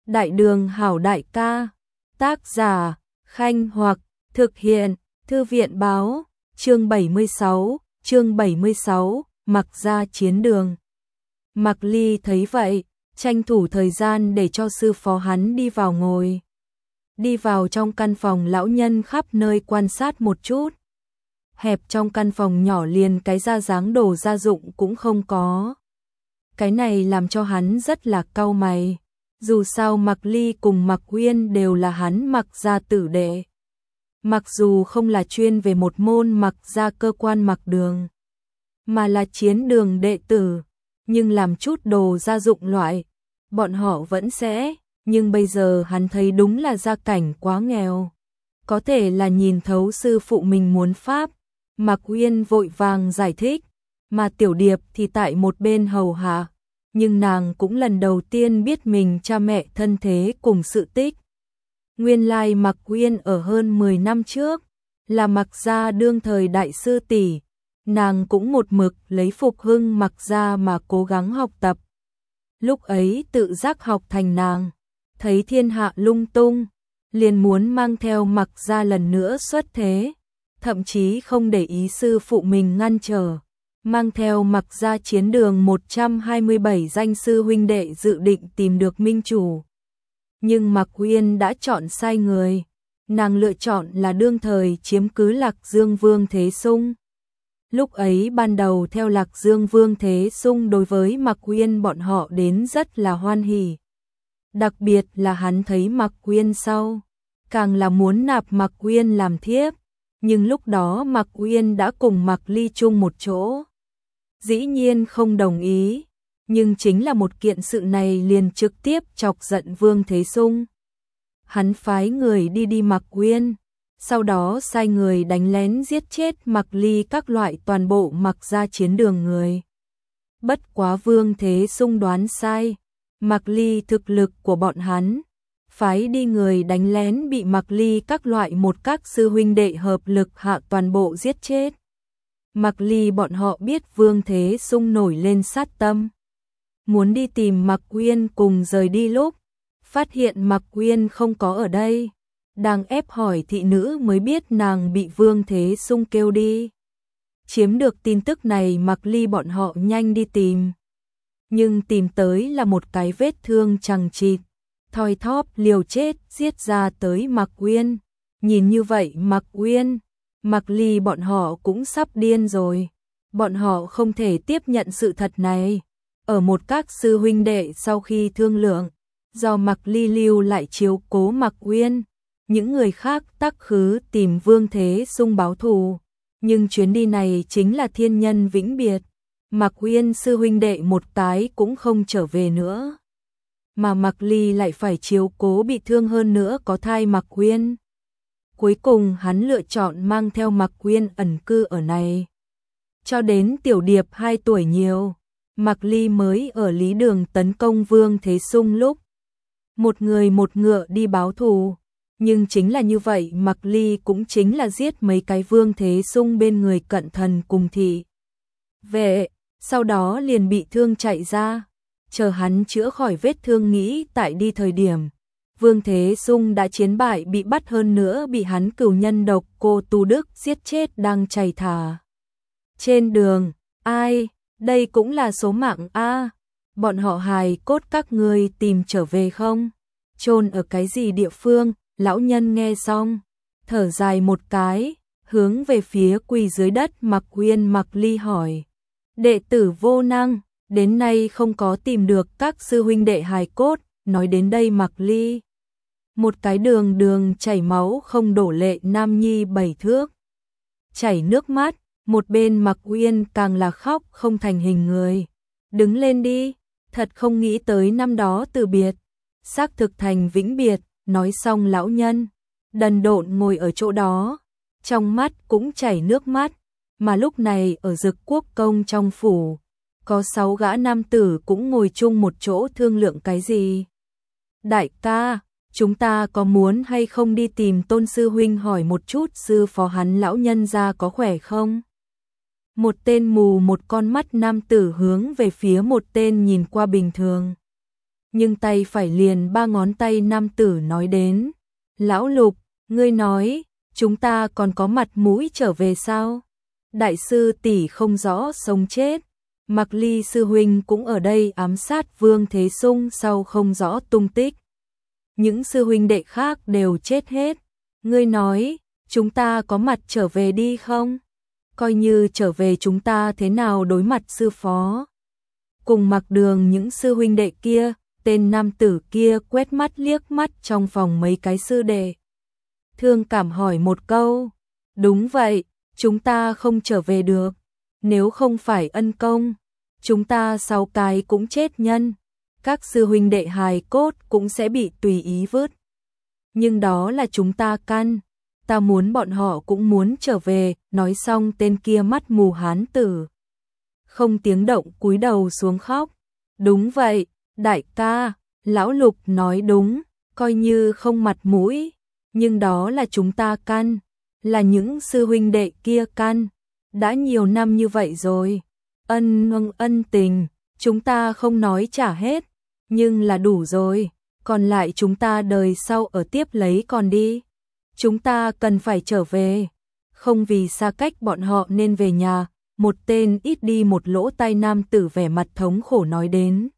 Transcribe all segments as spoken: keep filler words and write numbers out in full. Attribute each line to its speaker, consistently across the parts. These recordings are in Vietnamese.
Speaker 1: Đại đường hảo đại ca, tác giả, Khanh Hoặc, thực hiện, Thư viện báo, chương bảy mươi sáu, chương bảy mươi sáu, mặc ra chiến đường. Mạc Ly thấy vậy, tranh thủ thời gian để cho sư phó hắn đi vào ngồi. Đi vào trong căn phòng lão nhân khắp nơi quan sát một chút. Hẹp trong căn phòng nhỏ liền cái ra dáng đồ gia dụng cũng không có. Cái này làm cho hắn rất là cau mày. Dù sao Mạc Ly cùng Mạc Uyên đều là hắn Mạc gia tử đệ. Mặc dù không là chuyên về một môn Mạc gia cơ quan Mạc Đường, mà là chiến đường đệ tử, nhưng làm chút đồ gia dụng loại, bọn họ vẫn sẽ, nhưng bây giờ hắn thấy đúng là gia cảnh quá nghèo. Có thể là nhìn thấu sư phụ mình muốn pháp, Mạc Uyên vội vàng giải thích, mà Tiểu Điệp thì tại một bên hầu hạ. Nhưng nàng cũng lần đầu tiên biết mình cha mẹ thân thế cùng sự tích. Nguyên lai Mạc Uyên ở hơn mười năm trước, là Mạc gia đương thời đại sư tỷ, nàng cũng một mực lấy phục hưng Mạc gia mà cố gắng học tập. Lúc ấy tự giác học thành nàng, thấy thiên hạ lung tung, liền muốn mang theo Mạc gia lần nữa xuất thế, thậm chí không để ý sư phụ mình ngăn trở. Mang theo Mạc gia chiến đường một trăm hai mươi bảy danh sư huynh đệ dự định tìm được minh chủ. Nhưng Mạc Uyên đã chọn sai người, nàng lựa chọn là đương thời chiếm cứ Lạc Dương Vương Thế Sung. Lúc ấy ban đầu theo Lạc Dương Vương Thế Sung đối với Mạc Uyên bọn họ đến rất là hoan hỉ. Đặc biệt là hắn thấy Mạc Uyên sau, càng là muốn nạp Mạc Uyên làm thiếp. Nhưng lúc đó Mạc Uyên đã cùng Mạc Ly chung một chỗ. Dĩ nhiên không đồng ý, nhưng chính là một kiện sự này liền trực tiếp chọc giận Vương Thế Sung. Hắn phái người đi đi Mạc Uyên, sau đó sai người đánh lén giết chết Mạc Ly các loại toàn bộ Mạc gia chiến đường người. Bất quá Vương Thế Sung đoán sai, Mạc Ly thực lực của bọn hắn, phái đi người đánh lén bị Mạc Ly các loại một các sư huynh đệ hợp lực hạ toàn bộ giết chết. Mạc Ly bọn họ biết Vương Thế Sung nổi lên sát tâm, muốn đi tìm Mạc Uyên cùng rời đi lúc, phát hiện Mạc Uyên không có ở đây, đang ép hỏi thị nữ mới biết nàng bị Vương Thế Sung kêu đi. Chiếm được tin tức này Mạc Ly bọn họ nhanh đi tìm, nhưng tìm tới là một cái vết thương chằng chịt, thoi thóp liều chết giết ra tới Mạc Uyên. Nhìn như vậy Mạc Uyên, Mạc Ly bọn họ cũng sắp điên rồi. Bọn họ không thể tiếp nhận sự thật này. Ở một các sư huynh đệ sau khi thương lượng, do Mạc Ly lưu lại chiếu cố Mạc Uyên, những người khác tắc khứ tìm Vương Thế Sung báo thù. Nhưng chuyến đi này chính là thiên nhân vĩnh biệt. Mạc Uyên sư huynh đệ một tái cũng không trở về nữa. Mà Mạc Ly lại phải chiếu cố bị thương hơn nữa có thai Mạc Uyên. Cuối cùng hắn lựa chọn mang theo Mạc Uyên ẩn cư ở này. Cho đến Tiểu Điệp hai tuổi nhiều, Mạc Ly mới ở Lý Đường tấn công Vương Thế Sung lúc. Một người một ngựa đi báo thù. Nhưng chính là như vậy Mạc Ly cũng chính là giết mấy cái Vương Thế Sung bên người cận thần cùng thị vệ, sau đó liền bị thương chạy ra. Chờ hắn chữa khỏi vết thương nghĩ tại đi thời điểm, Vương Thế Sung đã chiến bại bị bắt hơn nữa bị hắn cửu nhân độc cô Tu Đức giết chết đang chảy thả. Trên đường, ai, đây cũng là số mạng a. Bọn họ hài cốt các ngươi tìm trở về không? Chôn ở cái gì địa phương? Lão nhân nghe xong, thở dài một cái, hướng về phía quỳ dưới đất Mạc Uyên Mạc Ly hỏi. Đệ tử vô năng, đến nay không có tìm được các sư huynh đệ hài cốt. Nói đến đây Mạc Ly, một cái đường đường chảy máu không đổ lệ nam nhi bảy thước, chảy nước mắt, một bên Mạc Uyên càng là khóc không thành hình người. Đứng lên đi, thật không nghĩ tới năm đó từ biệt, xác thực thành vĩnh biệt. Nói xong lão nhân, đần độn ngồi ở chỗ đó, trong mắt cũng chảy nước mắt, mà lúc này ở Dực Quốc công trong phủ, có sáu gã nam tử cũng ngồi chung một chỗ thương lượng cái gì. Đại ca, chúng ta có muốn hay không đi tìm Tôn sư huynh hỏi một chút sư phó hắn lão nhân gia có khỏe không? Một tên mù một con mắt nam tử hướng về phía một tên nhìn qua bình thường. nhưng tay phải liền ba ngón tay nam tử nói đến. Lão Lục, ngươi nói, chúng ta còn có mặt mũi trở về sao? Đại sư tỷ không rõ sống chết. Mạc Ly sư huynh cũng ở đây ám sát Vương Thế Sung sau không rõ tung tích. Những sư huynh đệ khác đều chết hết. Ngươi nói, chúng ta có mặt trở về đi không? Coi như trở về chúng ta thế nào đối mặt sư phó? Cùng Mặc Đường những sư huynh đệ kia, tên nam tử kia quét mắt liếc mắt trong phòng mấy cái sư đệ. Thương cảm hỏi một câu. Đúng vậy, chúng ta không trở về được. Nếu không phải ân công, chúng ta sáu cái cũng chết nhân. Các sư huynh đệ hài cốt cũng sẽ bị tùy ý vứt. Nhưng đó là chúng ta căn. Ta muốn bọn họ cũng muốn trở về. Nói xong tên kia mắt mù hán tử không tiếng động cúi đầu xuống khóc. Đúng vậy, đại ca, lão Lục nói đúng, coi như không mặt mũi, nhưng đó là chúng ta căn, là những sư huynh đệ kia căn, đã nhiều năm như vậy rồi, ân ân ân tình, chúng ta không nói trả hết, nhưng là đủ rồi, còn lại chúng ta đời sau ở tiếp lấy còn đi, chúng ta cần phải trở về, không vì xa cách bọn họ nên về nhà. Một tên ít đi một lỗ tai nam tử vẻ mặt thống khổ nói đến.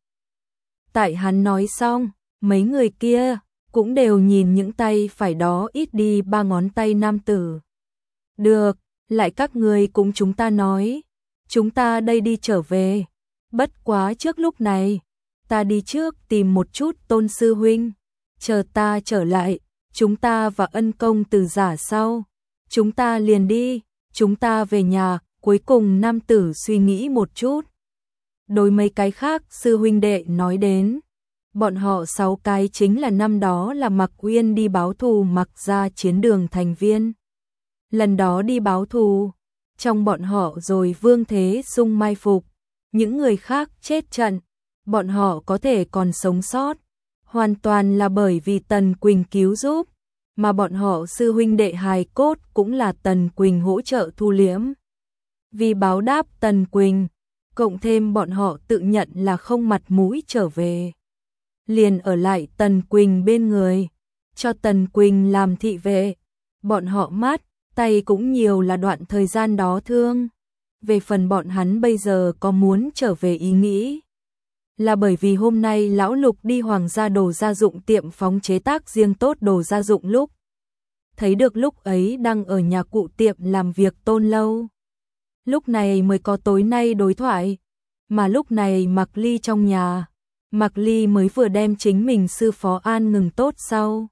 Speaker 1: Tại hắn nói xong, mấy người kia cũng đều nhìn những tay phải đó ít đi ba ngón tay nam tử. Được, lại các người cũng chúng ta nói, chúng ta đây đi trở về. Bất quá trước lúc này, ta đi trước tìm một chút Tôn sư huynh, chờ ta trở lại, chúng ta và ân công từ giả sau, chúng ta liền đi, chúng ta về nhà. Cuối cùng nam tử suy nghĩ một chút. Đối mấy cái khác sư huynh đệ nói đến. Bọn họ sáu cái chính là năm đó là Mạc Uyên đi báo thù Mạc gia chiến đường thành viên. Lần đó đi báo thù, trong bọn họ rồi Vương Thế Sung mai phục. Những người khác chết trận, bọn họ có thể còn sống sót. Hoàn toàn là bởi vì Tần Quỳnh cứu giúp. Mà bọn họ sư huynh đệ hài cốt cũng là Tần Quỳnh hỗ trợ thu liễm. Vì báo đáp Tần Quỳnh, cộng thêm bọn họ tự nhận là không mặt mũi trở về. Liền ở lại Tần Quỳnh bên người, cho Tần Quỳnh làm thị vệ. Bọn họ mát, tay cũng nhiều là đoạn thời gian đó thương. Về phần bọn hắn bây giờ có muốn trở về ý nghĩ. Là bởi vì hôm nay lão Lục đi Hoàng gia đồ gia dụng tiệm phóng chế tác riêng tốt đồ gia dụng lúc. Thấy được lúc ấy đang ở nhà cụ tiệm làm việc Tôn Lâu. Lúc này mới có tối nay đối thoại, mà lúc này Mạc Ly trong nhà, Mạc Ly mới vừa đem chính mình sư phó an ngừng tốt sau.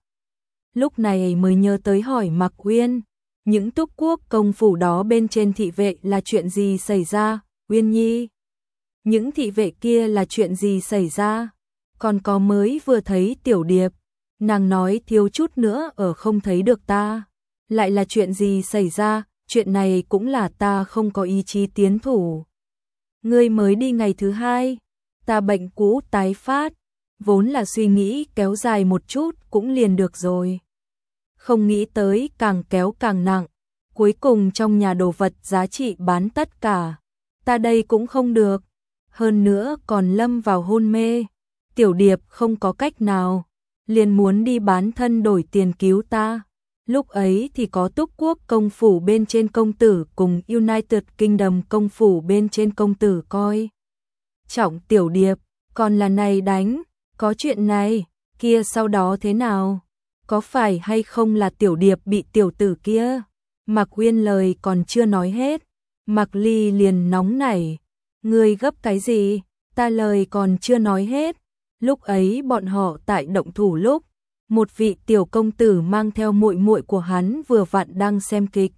Speaker 1: Lúc này mới nhớ tới hỏi Mạc Uyên, những túc quốc công phủ đó bên trên thị vệ là chuyện gì xảy ra, Uyên Nhi? Những thị vệ kia là chuyện gì xảy ra? Còn có mới vừa thấy Tiểu Điệp, nàng nói thiếu chút nữa ở không thấy được ta, lại là chuyện gì xảy ra? Chuyện này cũng là ta không có ý chí tiến thủ. Ngươi mới đi ngày thứ hai, ta bệnh cũ tái phát, vốn là suy nghĩ kéo dài một chút cũng liền được rồi. Không nghĩ tới càng kéo càng nặng, cuối cùng trong nhà đồ vật giá trị bán tất cả. Ta đây cũng không được, hơn nữa còn lâm vào hôn mê. Tiểu Điệp không có cách nào, liền muốn đi bán thân đổi tiền cứu ta. Lúc ấy thì có Túc Quốc công phủ bên trên công tử cùng United Kingdom công phủ bên trên công tử coi trọng Tiểu Điệp, còn là này đánh, có chuyện này, kia sau đó thế nào? Có phải hay không là Tiểu Điệp bị tiểu tử kia? Mạc Uyên lời còn chưa nói hết, Mạc Ly liền nóng nảy, ngươi gấp cái gì? Ta lời còn chưa nói hết. Lúc ấy bọn họ tại động thủ lúc một vị tiểu công tử mang theo muội muội của hắn vừa vặn đang xem kịch.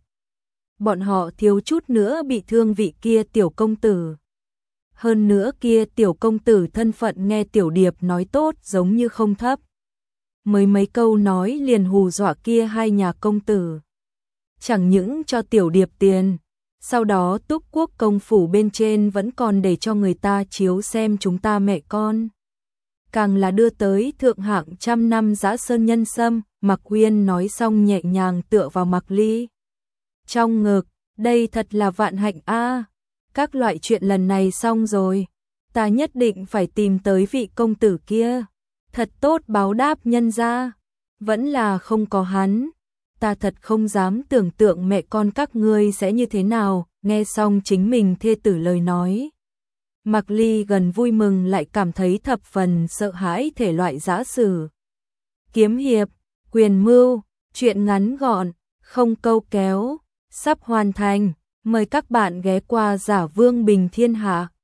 Speaker 1: Bọn họ thiếu chút nữa bị thương vị kia tiểu công tử. Hơn nữa kia tiểu công tử thân phận nghe Tiểu Điệp nói tốt giống như không thấp. Mới mấy câu nói liền hù dọa kia hai nhà công tử. Chẳng những cho Tiểu Điệp tiền, sau đó Túc Quốc công phủ bên trên vẫn còn để cho người ta chiếu xem chúng ta mẹ con. Càng là đưa tới thượng hạng trăm năm Dã Sơn Nhân Sâm. Mạc Uyên nói xong nhẹ nhàng tựa vào Mạc Ly trong ngực, đây thật là vạn hạnh a. Các loại chuyện lần này xong rồi, ta nhất định phải tìm tới vị công tử kia. thật tốt báo đáp nhân gia, vẫn là không có hắn. Ta thật không dám tưởng tượng mẹ con các ngươi sẽ như thế nào. Nghe xong chính mình thê tử lời nói, Mạc Ly gần vui mừng lại cảm thấy thập phần sợ hãi thể loại giã sử. Kiếm hiệp, quyền mưu, chuyện ngắn gọn, không câu kéo, sắp hoàn thành. Mời các bạn ghé qua Giả Vương Bình Thiên Hạ.